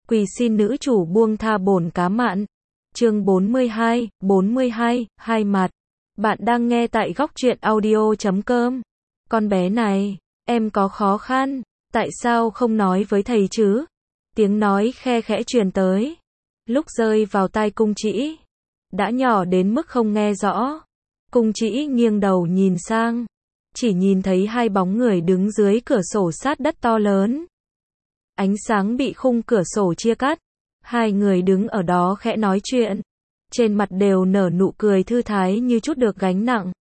Quỳ xin nữ chủ buông tha bổn cá mặn. Chương 42, hai mặt. Bạn đang nghe tại góc truyện audio.com. Con bé này, em có khó khăn, tại sao không nói với thầy chứ? Tiếng nói khe khẽ truyền tới. Lúc rơi vào tai Cung Trĩ, đã nhỏ đến mức không nghe rõ. Cung Trĩ nghiêng đầu nhìn sang, chỉ nhìn thấy hai bóng người đứng dưới cửa sổ sát đất to lớn. Ánh sáng bị khung cửa sổ chia cắt. Hai người đứng ở đó khẽ nói chuyện. Trên mặt đều nở nụ cười thư thái như chút được gánh nặng.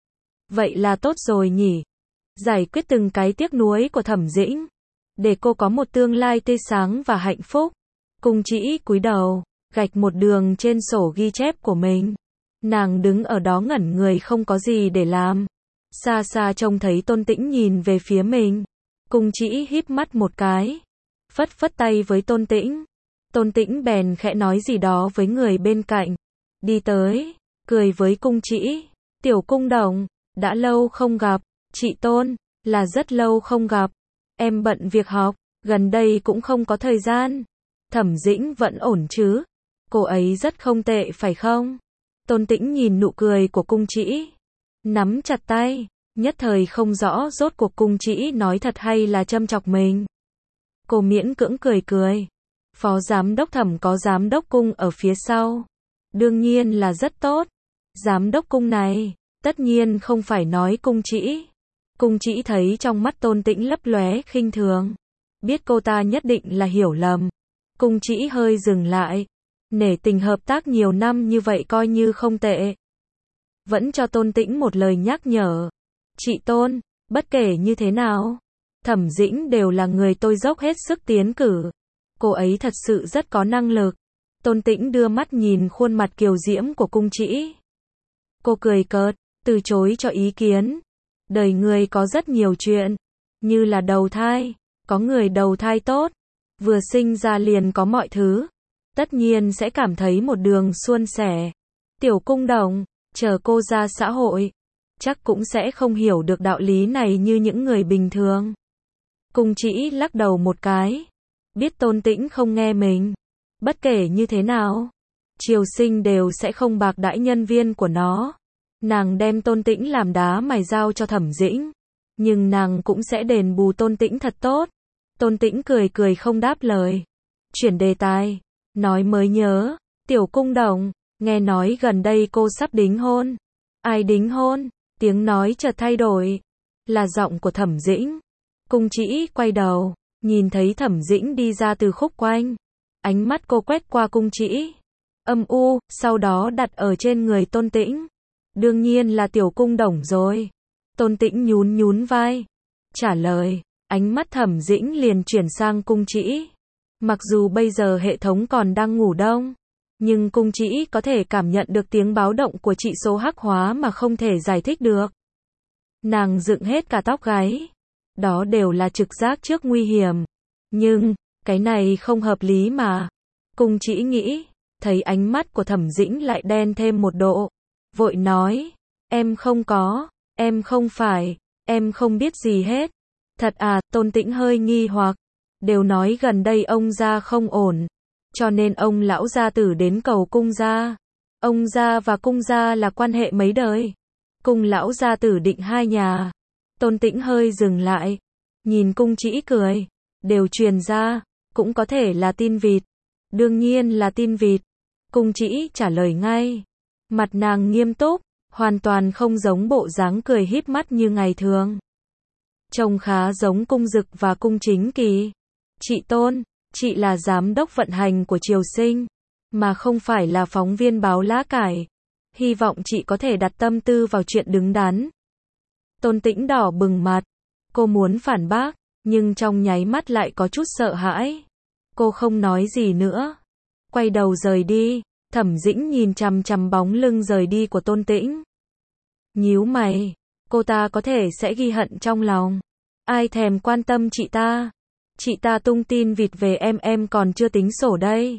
Vậy là tốt rồi nhỉ. Giải quyết từng cái tiếc nuối của Thẩm Dĩnh, để cô có một tương lai tươi sáng và hạnh phúc. Cung Trĩ cúi đầu, gạch một đường trên sổ ghi chép của mình. Nàng đứng ở đó ngẩn người không có gì để làm. Xa xa trông thấy Tôn Tĩnh nhìn về phía mình. Cung Trĩ híp mắt một cái, phất phất tay với Tôn Tĩnh. Tôn Tĩnh bèn khẽ nói gì đó với người bên cạnh. Đi tới, cười với Cung Trĩ. Tiểu Cung Đồng, đã lâu không gặp. Chị Tôn, là rất lâu không gặp. Em bận việc học, gần đây cũng không có thời gian. Thẩm Dĩnh vẫn ổn chứ? Cô ấy rất không tệ phải không? Tôn Tĩnh nhìn nụ cười của Cung Trĩ, nắm chặt tay, nhất thời không rõ rốt cuộc Cung Trĩ nói thật hay là châm chọc mình. Cô miễn cưỡng cười cười. Phó giám đốc Thẩm có giám đốc Cung ở phía sau, đương nhiên là rất tốt. Giám đốc Cung này, tất nhiên không phải nói Cung Trĩ. Cung Trĩ thấy trong mắt Tôn Tĩnh lấp lóe khinh thường, biết cô ta nhất định là hiểu lầm. Cung Trĩ hơi dừng lại, nể tình hợp tác nhiều năm như vậy coi như không tệ. Vẫn cho Tôn Tĩnh một lời nhắc nhở. Chị Tôn, bất kể như thế nào, Thẩm Dĩnh đều là người tôi dốc hết sức tiến cử. Cô ấy thật sự rất có năng lực. Tôn Tĩnh đưa mắt nhìn khuôn mặt kiều diễm của Cung Trĩ. Cô cười cợt, từ chối cho ý kiến. Đời người có rất nhiều chuyện, như là đầu thai, có người đầu thai tốt, vừa sinh ra liền có mọi thứ, tất nhiên sẽ cảm thấy một đường suôn sẻ. Tiểu Cung Đồng, chờ cô ra xã hội, chắc cũng sẽ không hiểu được đạo lý này như những người bình thường. Cung Trĩ lắc đầu một cái, biết Tôn Tĩnh không nghe mình. Bất kể như thế nào, Triều Sinh đều sẽ không bạc đãi nhân viên của nó. Nàng đem Tôn Tĩnh làm đá mài dao cho Thẩm Dĩnh, nhưng nàng cũng sẽ đền bù Tôn Tĩnh thật tốt. Tôn Tĩnh cười cười không đáp lời. Chuyển đề tài, nói mới nhớ, Tiểu Cung Đồng, nghe nói gần đây cô sắp đính hôn. Ai đính hôn? Tiếng nói chợt thay đổi, là giọng của Thẩm Dĩnh. Cung Trĩ quay đầu, nhìn thấy Thẩm Dĩnh đi ra từ khúc quanh. Ánh mắt cô quét qua Cung Trĩ, âm u, sau đó đặt ở trên người Tôn Tĩnh. Đương nhiên là Tiểu Cung Đồng rồi. Tôn Tĩnh nhún nhún vai, trả lời. Ánh mắt Thẩm Dĩnh liền chuyển sang Cung Trĩ. Mặc dù bây giờ hệ thống còn đang ngủ đông, nhưng Cung Trĩ có thể cảm nhận được tiếng báo động của trị số hắc hóa mà không thể giải thích được. Nàng dựng hết cả tóc gáy. Đó đều là trực giác trước nguy hiểm. Nhưng, cái này không hợp lý mà. Cung Trĩ nghĩ, thấy ánh mắt của Thẩm Dĩnh lại đen thêm một độ. Vội nói, em không có, em không phải, em không biết gì hết. Thật à? Tôn Tĩnh hơi nghi hoặc. Đều nói gần đây ông gia không ổn, cho nên ông lão gia tử đến cầu Cung gia. Ông gia và Cung gia là quan hệ mấy đời. Cung lão gia tử định hai nhà. Tôn Tĩnh hơi dừng lại, nhìn Cung Trĩ cười. Đều truyền ra, cũng có thể là tin vịt. Đương nhiên là tin vịt. Cung Trĩ trả lời ngay. Mặt nàng nghiêm túc, hoàn toàn không giống bộ dáng cười híp mắt như ngày thường. Trông khá giống Cung Dực và Cung Chính Kỳ. Chị Tôn, chị là giám đốc vận hành của Triều Sinh, mà không phải là phóng viên báo lá cải. Hy vọng chị có thể đặt tâm tư vào chuyện đứng đắn. Tôn Tĩnh đỏ bừng mặt. Cô muốn phản bác, nhưng trong nháy mắt lại có chút sợ hãi. Cô không nói gì nữa, quay đầu rời đi. Thẩm Dĩnh nhìn chằm chằm bóng lưng rời đi của Tôn Tĩnh, nhíu mày. Cô ta có thể sẽ ghi hận trong lòng. Ai thèm quan tâm chị ta. Chị ta tung tin vịt về em còn chưa tính sổ đây.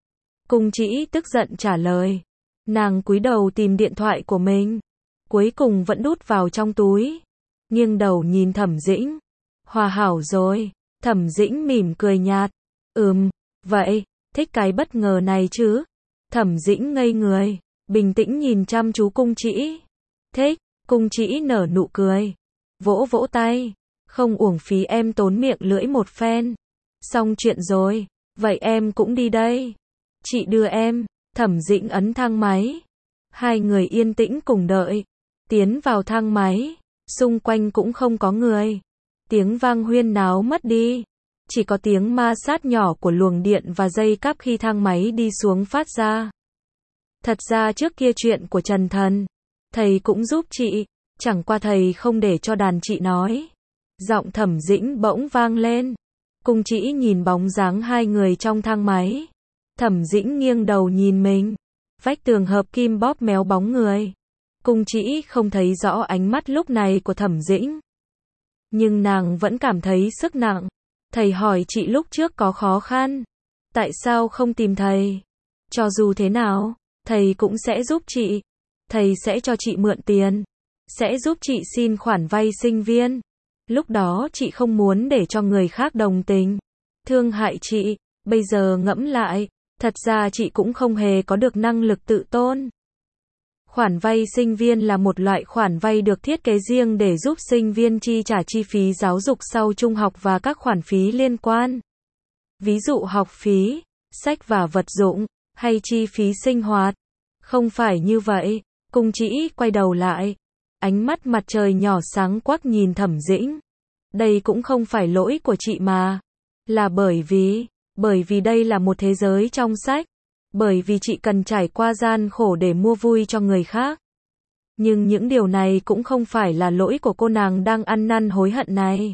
Cung Trĩ tức giận trả lời. Nàng cúi đầu tìm điện thoại của mình, cuối cùng vẫn đút vào trong túi. Nghiêng đầu nhìn Thẩm Dĩnh. Hòa hảo rồi. Thẩm Dĩnh mỉm cười nhạt. Vậy, thích cái bất ngờ này chứ? Thẩm Dĩnh ngây người, bình tĩnh nhìn chăm chú Cung Trĩ. Thích, Cung Trĩ nở nụ cười, vỗ vỗ tay, không uổng phí em tốn miệng lưỡi một phen. Xong chuyện rồi, vậy em cũng đi đây. Chị đưa em. Thẩm Dĩnh ấn thang máy. Hai người yên tĩnh cùng đợi. Tiến vào thang máy, xung quanh cũng không có người. Tiếng vang huyên náo mất đi. Chỉ có tiếng ma sát nhỏ của luồng điện và dây cáp khi thang máy đi xuống phát ra. Thật ra trước kia chuyện của Trần Thần, thầy cũng giúp chị, chẳng qua thầy không để cho đàn chị nói. Giọng Thẩm Dĩnh bỗng vang lên. Cung Trĩ nhìn bóng dáng hai người trong thang máy. Thẩm Dĩnh nghiêng đầu nhìn mình. Vách tường hợp kim bóp méo bóng người. Cung Trĩ không thấy rõ ánh mắt lúc này của Thẩm Dĩnh. Nhưng nàng vẫn cảm thấy sức nặng. Thầy hỏi chị lúc trước có khó khăn. Tại sao không tìm thầy? Cho dù thế nào, thầy cũng sẽ giúp chị. Thầy sẽ cho chị mượn tiền. Sẽ giúp chị xin khoản vay sinh viên. Lúc đó chị không muốn để cho người khác đồng tình, thương hại chị. Bây giờ ngẫm lại, thật ra chị cũng không hề có được năng lực tự tôn. Khoản vay sinh viên là một loại khoản vay được thiết kế riêng để giúp sinh viên chi trả chi phí giáo dục sau trung học và các khoản phí liên quan. Ví dụ học phí, sách và vật dụng, hay chi phí sinh hoạt. Không phải như vậy. Cung Trĩ quay đầu lại. Ánh mắt mặt trời nhỏ sáng quắc nhìn Thẩm Dĩnh. Đây cũng không phải lỗi của chị mà. Là bởi vì đây là một thế giới trong sách. Bởi vì chị cần trải qua gian khổ để mua vui cho người khác. Nhưng những điều này cũng không phải là lỗi của cô nàng đang ăn năn hối hận này.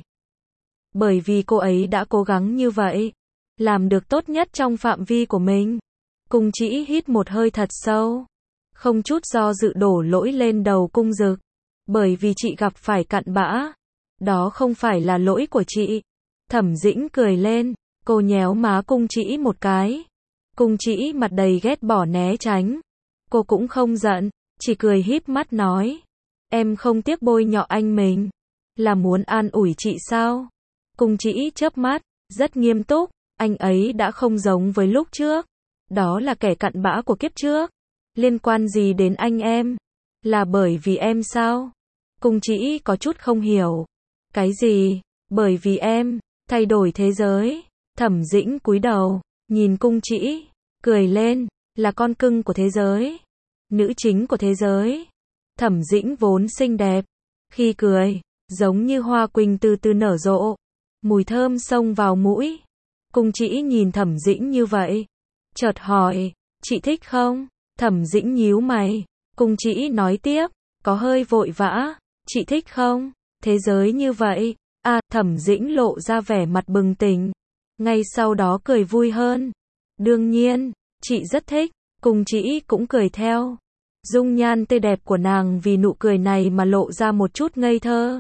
Bởi vì cô ấy đã cố gắng như vậy. Làm được tốt nhất trong phạm vi của mình. Cung Trĩ hít một hơi thật sâu. Không chút do dự đổ lỗi lên đầu Cung Dực. Bởi vì chị gặp phải cặn bã. Đó không phải là lỗi của chị. Thẩm Dĩnh cười lên. Cô nhéo má Cung Trĩ một cái. Cung Trĩ mặt đầy ghét bỏ né tránh. Cô cũng không giận, chỉ cười híp mắt nói. Em không tiếc bôi nhọ anh mình. Là muốn an ủi chị sao? Cung Trĩ chớp mắt, rất nghiêm túc. Anh ấy đã không giống với lúc trước. Đó là kẻ cặn bã của kiếp trước. Liên quan gì đến anh em? Là bởi vì em sao? Cung Trĩ có chút không hiểu. Cái gì? Bởi vì em thay đổi thế giới. Thẩm Dĩnh cúi đầu, nhìn Cung Trĩ, cười lên, là con cưng của thế giới, nữ chính của thế giới. Thẩm Dĩnh vốn xinh đẹp, khi cười, giống như hoa quỳnh từ từ nở rộ, mùi thơm xông vào mũi. Cung Trĩ nhìn Thẩm Dĩnh như vậy, chợt hỏi, chị thích không? Thẩm Dĩnh nhíu mày, Cung Trĩ nói tiếp, có hơi vội vã, chị thích không? Thế giới như vậy, Thẩm Dĩnh lộ ra vẻ mặt bừng tỉnh. Ngay sau đó cười vui hơn. Đương nhiên, chị rất thích. Cung Trĩ cũng cười theo. Dung nhan tươi đẹp của nàng vì nụ cười này mà lộ ra một chút ngây thơ.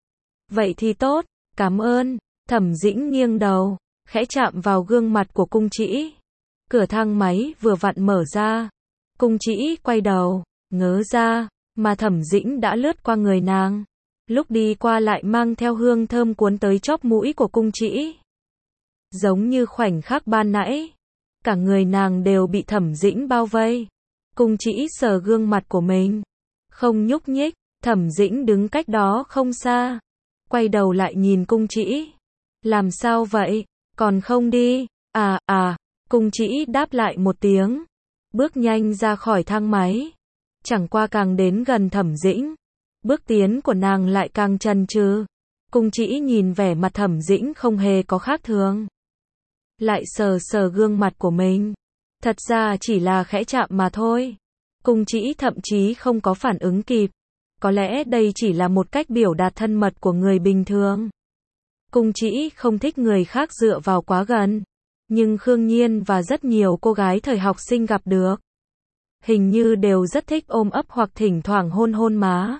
Vậy thì tốt, cảm ơn. Thẩm Dĩnh nghiêng đầu, khẽ chạm vào gương mặt của Cung Trĩ. Cửa thang máy vừa vặn mở ra. Cung Trĩ quay đầu, ngớ ra, mà Thẩm Dĩnh đã lướt qua người nàng. Lúc đi qua lại mang theo hương thơm cuốn tới chóp mũi của Cung Trĩ. Giống như khoảnh khắc ban nãy, cả người nàng đều bị Thẩm Dĩnh bao vây. Cung Trĩ sờ gương mặt của mình, không nhúc nhích. Thẩm Dĩnh đứng cách đó không xa, quay đầu lại nhìn Cung Trĩ. Làm sao vậy, còn không đi? Cung Trĩ đáp lại một tiếng, bước nhanh ra khỏi thang máy. Chẳng qua càng đến gần Thẩm Dĩnh, bước tiến của nàng lại càng chần chừ. Cung Trĩ nhìn vẻ mặt Thẩm Dĩnh không hề có khác thường, lại sờ sờ gương mặt của mình. Thật ra chỉ là khẽ chạm mà thôi. Cung Trĩ thậm chí không có phản ứng kịp. Có lẽ đây chỉ là một cách biểu đạt thân mật của người bình thường. Cung Trĩ không thích người khác dựa vào quá gần. Nhưng Khương Nhiên và rất nhiều cô gái thời học sinh gặp được, hình như đều rất thích ôm ấp hoặc thỉnh thoảng hôn hôn má.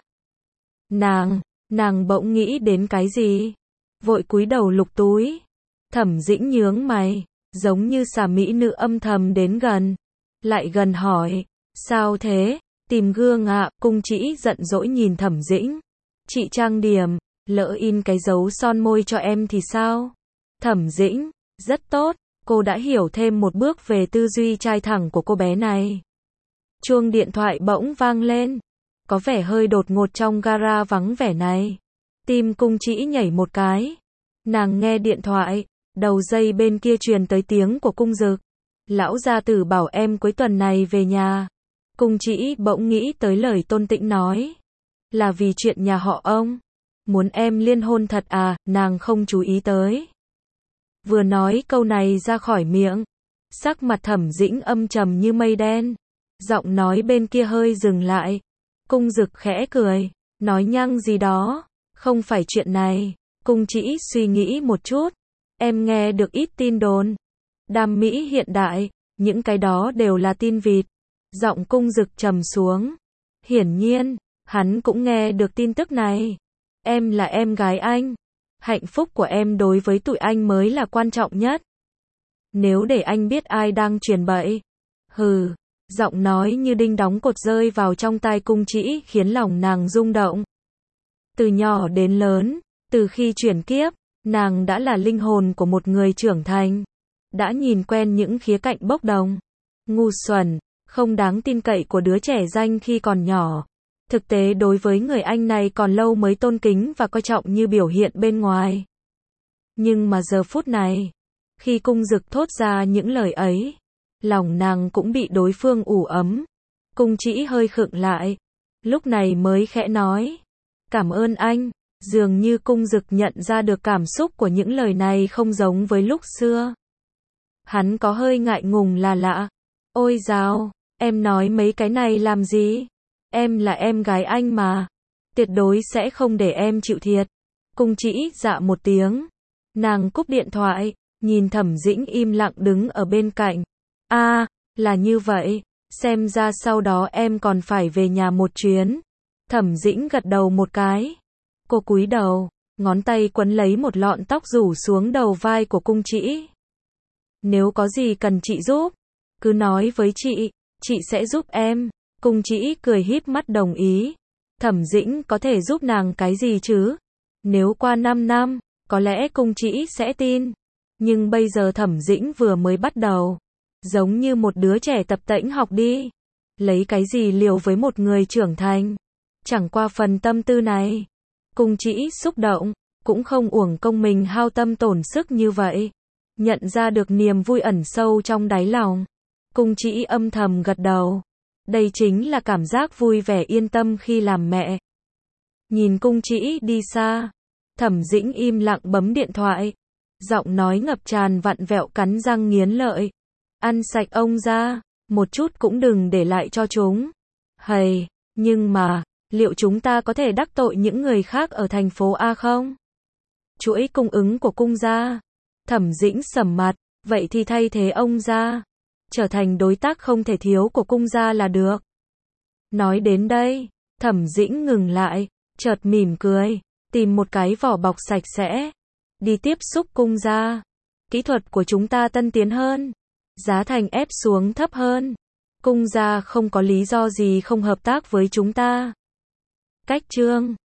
Nàng bỗng nghĩ đến cái gì, vội cúi đầu lục túi. Thẩm Dĩnh nhướng mày, giống như xà mỹ nữ âm thầm đến gần, lại gần hỏi, sao thế, tìm gương ạ? Cung Trĩ giận dỗi nhìn Thẩm Dĩnh, chị trang điểm, lỡ in cái dấu son môi cho em thì sao? Thẩm Dĩnh, rất tốt. cô đã hiểu thêm một bước về tư duy trai thẳng của cô bé này. Chuông điện thoại bỗng vang lên. Có vẻ hơi đột ngột trong gara vắng vẻ này. Tim Cung Trĩ nhảy một cái. Nàng nghe điện thoại, đầu dây bên kia truyền tới tiếng của Cung Dực. Lão gia tử bảo em cuối tuần này về nhà. Cung Trĩ bỗng nghĩ tới lời Tôn Tĩnh nói. Là vì chuyện nhà họ ông. Muốn em liên hôn thật à, nàng không chú ý tới. Vừa nói câu này ra khỏi miệng, sắc mặt Thẩm Dĩnh âm trầm như mây đen. Giọng nói bên kia hơi dừng lại. Cung Dực khẽ cười, nói nhăng gì đó, không phải chuyện này. Cung Trĩ suy nghĩ một chút, em nghe được ít tin đồn. Đam mỹ hiện đại, những cái đó đều là tin vịt. Giọng Cung Dực trầm xuống. Hiển nhiên, hắn cũng nghe được tin tức này. Em là em gái anh. Hạnh phúc của em đối với tụi anh mới là quan trọng nhất. Nếu để anh biết ai đang truyền bậy. Hừ, giọng nói như đinh đóng cột rơi vào trong tai Cung Trĩ khiến lòng nàng rung động. Từ nhỏ đến lớn, từ khi chuyển kiếp, nàng đã là linh hồn của một người trưởng thành. Đã nhìn quen những khía cạnh bốc đồng, ngu xuẩn, không đáng tin cậy của đứa trẻ danh khi còn nhỏ. Thực tế đối với người anh này còn lâu mới tôn kính và coi trọng như biểu hiện bên ngoài. Nhưng mà giờ phút này, khi Cung Dực thốt ra những lời ấy, lòng nàng cũng bị đối phương ủ ấm. Cung Trĩ hơi khựng lại, lúc này mới khẽ nói. Cảm ơn anh. Dường như Cung Dực nhận ra được cảm xúc của những lời này không giống với lúc xưa. Hắn có hơi ngại ngùng là lạ. Ôi dào, em nói mấy cái này làm gì? Em là em gái anh mà. Tuyệt đối sẽ không để em chịu thiệt. Cung Trĩ dạ một tiếng. Nàng cúp điện thoại, nhìn Thẩm Dĩnh im lặng đứng ở bên cạnh. À, là như vậy. Xem ra sau đó em còn phải về nhà một chuyến. Thẩm Dĩnh gật đầu một cái. Cô cúi đầu, ngón tay quấn lấy một lọn tóc rủ xuống đầu vai của Cung Trĩ. Nếu có gì cần chị giúp, cứ nói với chị sẽ giúp em. Cung Trĩ cười híp mắt đồng ý. Thẩm Dĩnh có thể giúp nàng cái gì chứ? Nếu qua 5 năm, có lẽ Cung Trĩ sẽ tin. Nhưng bây giờ Thẩm Dĩnh vừa mới bắt đầu. Giống như một đứa trẻ tập tễnh học đi. Lấy cái gì liều với một người trưởng thành? Chẳng qua phần tâm tư này. Cung Trĩ xúc động, cũng không uổng công mình hao tâm tổn sức như vậy. Nhận ra được niềm vui ẩn sâu trong đáy lòng. Cung Trĩ âm thầm gật đầu. Đây chính là cảm giác vui vẻ yên tâm khi làm mẹ. Nhìn Cung Trĩ đi xa, Thẩm Dĩnh im lặng bấm điện thoại. Giọng nói ngập tràn vặn vẹo cắn răng nghiến lợi. Ăn sạch ông ra, một chút cũng đừng để lại cho chúng. Hầy, nhưng mà, liệu chúng ta có thể đắc tội những người khác ở thành phố A không? Chuỗi cung ứng của Cung gia. Thẩm Dĩnh sầm mặt, vậy thì thay thế ông ra. Trở thành đối tác không thể thiếu của Cung gia là được. Nói đến đây, Thẩm Dĩnh ngừng lại, chợt mỉm cười, tìm một cái vỏ bọc sạch sẽ. Đi tiếp xúc Cung gia. Kỹ thuật của chúng ta tân tiến hơn. Giá thành ép xuống thấp hơn. Cung gia không có lý do gì không hợp tác với chúng ta. Cách chương